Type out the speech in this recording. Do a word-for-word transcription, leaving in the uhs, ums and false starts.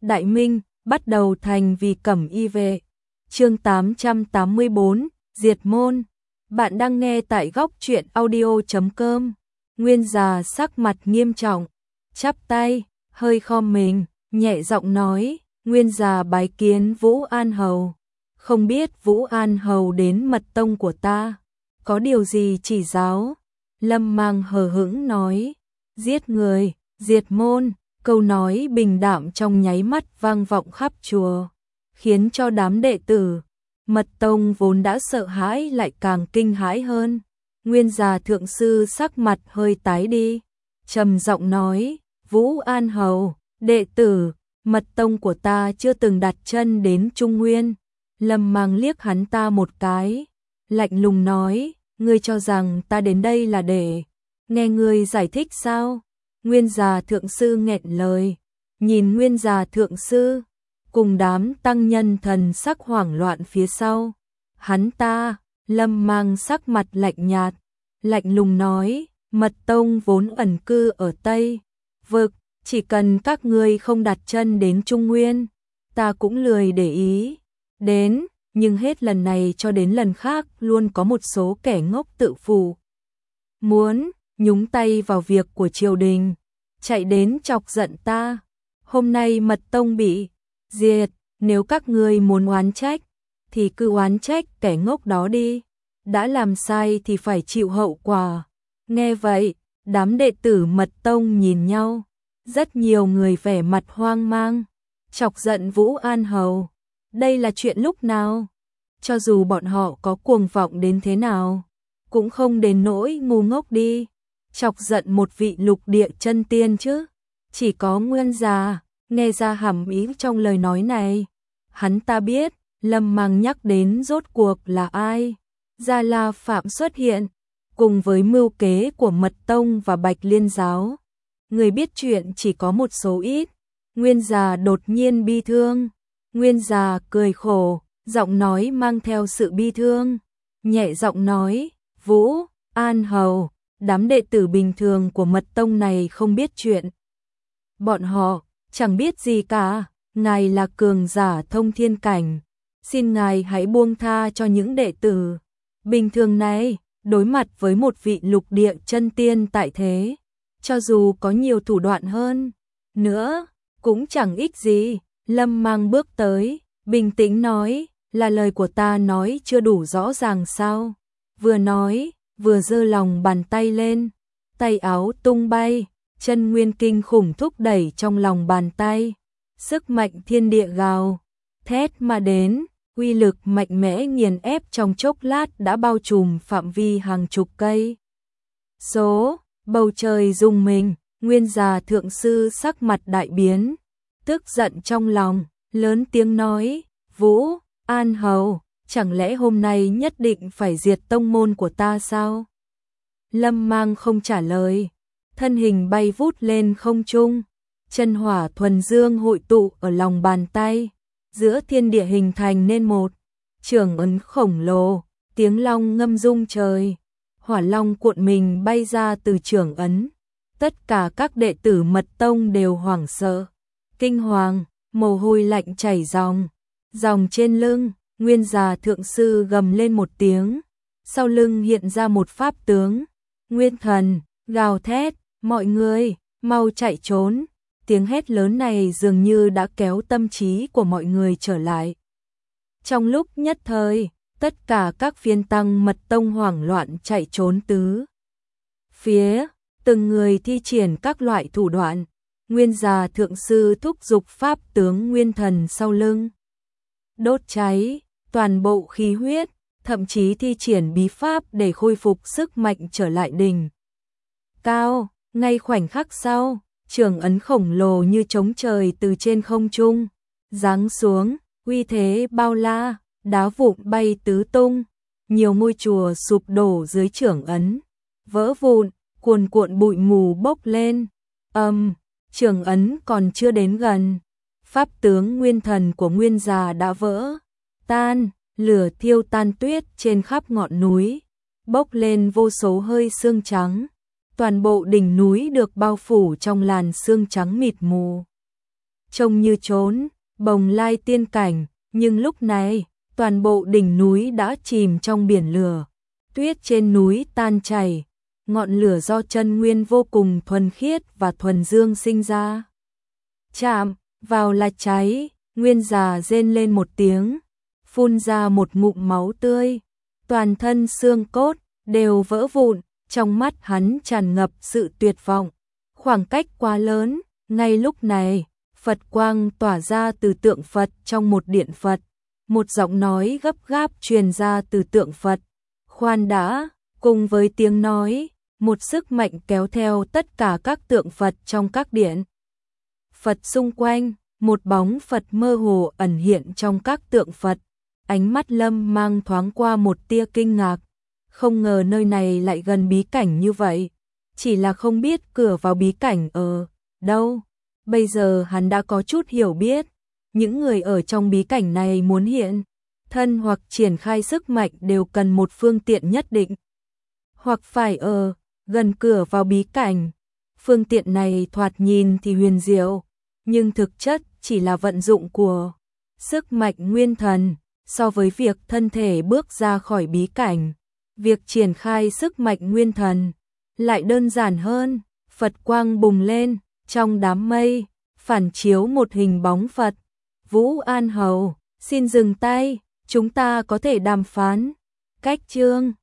Đại Minh, bắt đầu thành vì cẩm y vệ. Chương tám trăm tám mươi bốn, Diệt môn. Bạn đang nghe tại góc truyện audio chấm com. Nguyên già sắc mặt nghiêm trọng, chắp tay, hơi khom mình, nhẹ giọng nói, Nguyên già bái kiến Vũ An Hầu. Không biết Vũ An Hầu đến mật tông của ta, có điều gì chỉ giáo? Lâm Mang hờ hững nói, giết người, diệt môn. Câu nói bình đạm trong nháy mắt vang vọng khắp chùa, khiến cho đám đệ tử mật tông vốn đã sợ hãi lại càng kinh hãi hơn. Nguyên già thượng sư sắc mặt hơi tái đi, trầm giọng nói, Vũ An Hầu, đệ tử mật tông của ta chưa từng đặt chân đến Trung Nguyên. Lâm Mang liếc hắn ta một cái, lạnh lùng nói, ngươi cho rằng ta đến đây là để nghe ngươi giải thích sao? Nguyên già thượng sư nghẹn lời, nhìn Nguyên già thượng sư, cùng đám tăng nhân thần sắc hoảng loạn phía sau. Hắn ta, Lâm Mang sắc mặt lạnh nhạt, lạnh lùng nói, mật tông vốn ẩn cư ở Tây Vực, chỉ cần các ngươi không đặt chân đến Trung Nguyên, ta cũng lười để ý đến, nhưng hết lần này cho đến lần khác luôn có một số kẻ ngốc tự phụ muốn nhúng tay vào việc của triều đình, chạy đến chọc giận ta. Hôm nay mật tông bị diệt, nếu các ngươi muốn oán trách, thì cứ oán trách kẻ ngốc đó đi. Đã làm sai thì phải chịu hậu quả. Nghe vậy, đám đệ tử mật tông nhìn nhau, rất nhiều người vẻ mặt hoang mang, chọc giận Vũ An Hầu. Đây là chuyện lúc nào? Cho dù bọn họ có cuồng vọng đến thế nào, cũng không đến nỗi ngu ngốc đi chọc giận một vị lục địa chân tiên chứ. Chỉ có Nguyên già nghe ra hàm ý trong lời nói này. Hắn ta biết Lâm Mang nhắc đến rốt cuộc là ai. Gia La Phạm xuất hiện, cùng với mưu kế của Mật Tông và Bạch Liên Giáo. Người biết chuyện chỉ có một số ít. Nguyên già đột nhiên bi thương. Nguyên già cười khổ, giọng nói mang theo sự bi thương, nhẹ giọng nói, Vũ An Hầu, đám đệ tử bình thường của Mật Tông này không biết chuyện. Bọn họ chẳng biết gì cả, ngài là cường giả thông thiên cảnh, xin ngài hãy buông tha cho những đệ tử bình thường này. Đối mặt với một vị lục địa chân tiên tại thế, cho dù có nhiều thủ đoạn hơn nữa, cũng chẳng ích gì. Lâm Mang bước tới, bình tĩnh nói, là lời của ta nói chưa đủ rõ ràng sao? Vừa nói, vừa giơ lòng bàn tay lên, tay áo tung bay, chân nguyên kinh khủng thúc đẩy trong lòng bàn tay. Sức mạnh thiên địa gào thét mà đến, uy lực mạnh mẽ nghiền ép trong chốc lát đã bao trùm phạm vi hàng chục cây số. Bầu trời rung mình, Nguyên già thượng sư sắc mặt đại biến, tức giận trong lòng, lớn tiếng nói, Vũ An Hầu, chẳng lẽ hôm nay nhất định phải diệt tông môn của ta sao? Lâm Mang không trả lời, thân hình bay vút lên không trung, chân hỏa thuần dương hội tụ ở lòng bàn tay, giữa thiên địa hình thành nên một trường ấn khổng lồ, tiếng long ngâm rung trời, hỏa long cuộn mình bay ra từ trường ấn. Tất cả các đệ tử Mật Tông đều hoảng sợ, kinh hoàng, mồ hôi lạnh chảy ròng, ròng trên lưng. Nguyên già thượng sư gầm lên một tiếng, sau lưng hiện ra một pháp tướng, Nguyên Thần, gào thét, mọi người, mau chạy trốn. Tiếng hét lớn này dường như đã kéo tâm trí của mọi người trở lại. Trong lúc nhất thời, tất cả các phiên tăng Mật Tông hoảng loạn chạy trốn tứ phía, từng người thi triển các loại thủ đoạn. Nguyên già thượng sư thúc giục pháp tướng Nguyên Thần sau lưng, đốt cháy toàn bộ khí huyết, thậm chí thi triển bí pháp để khôi phục sức mạnh trở lại đỉnh cao. Ngay khoảnh khắc sau, trường ấn khổng lồ như trống trời từ trên không trung giáng xuống, uy thế bao la, đá vụn bay tứ tung, nhiều ngôi chùa sụp đổ dưới trường ấn, vỡ vụn, cuồn cuộn bụi mù bốc lên. Âm, um, trường ấn còn chưa đến gần, pháp tướng Nguyên Thần của Nguyên già đã vỡ tan, lửa thiêu tan tuyết trên khắp ngọn núi, bốc lên vô số hơi sương trắng. Toàn bộ đỉnh núi được bao phủ trong làn sương trắng mịt mù. trông như trốn bồng lai tiên cảnh, nhưng lúc này, toàn bộ đỉnh núi đã chìm trong biển lửa. Tuyết trên núi tan chảy, ngọn lửa do chân nguyên vô cùng thuần khiết và thuần dương sinh ra. Chạm vào là cháy, Nguyên già rên lên một tiếng, phun ra một ngụm máu tươi, toàn thân xương cốt đều vỡ vụn, trong mắt hắn tràn ngập sự tuyệt vọng. Khoảng cách quá lớn, ngay lúc này, Phật quang tỏa ra từ tượng Phật trong một điện Phật. Một giọng nói gấp gáp truyền ra từ tượng Phật. Khoan đã, cùng với tiếng nói, một sức mạnh kéo theo tất cả các tượng Phật trong các điện Phật xung quanh, một bóng Phật mơ hồ ẩn hiện trong các tượng Phật. Ánh mắt Lâm mang thoáng qua một tia kinh ngạc, không ngờ nơi này lại gần bí cảnh như vậy, chỉ là không biết cửa vào bí cảnh ở đâu. Bây giờ hắn đã có chút hiểu biết, những người ở trong bí cảnh này muốn hiện thân hoặc triển khai sức mạnh đều cần một phương tiện nhất định, hoặc phải ở gần cửa vào bí cảnh. Phương tiện này thoạt nhìn thì huyền diệu, nhưng thực chất chỉ là vận dụng của sức mạnh nguyên thần. So với việc thân thể bước ra khỏi bí cảnh, việc triển khai sức mạnh nguyên thần lại đơn giản hơn. Phật quang bùng lên, trong đám mây phản chiếu một hình bóng Phật. Vũ An Hầu, xin dừng tay, chúng ta có thể đàm phán. Cách chương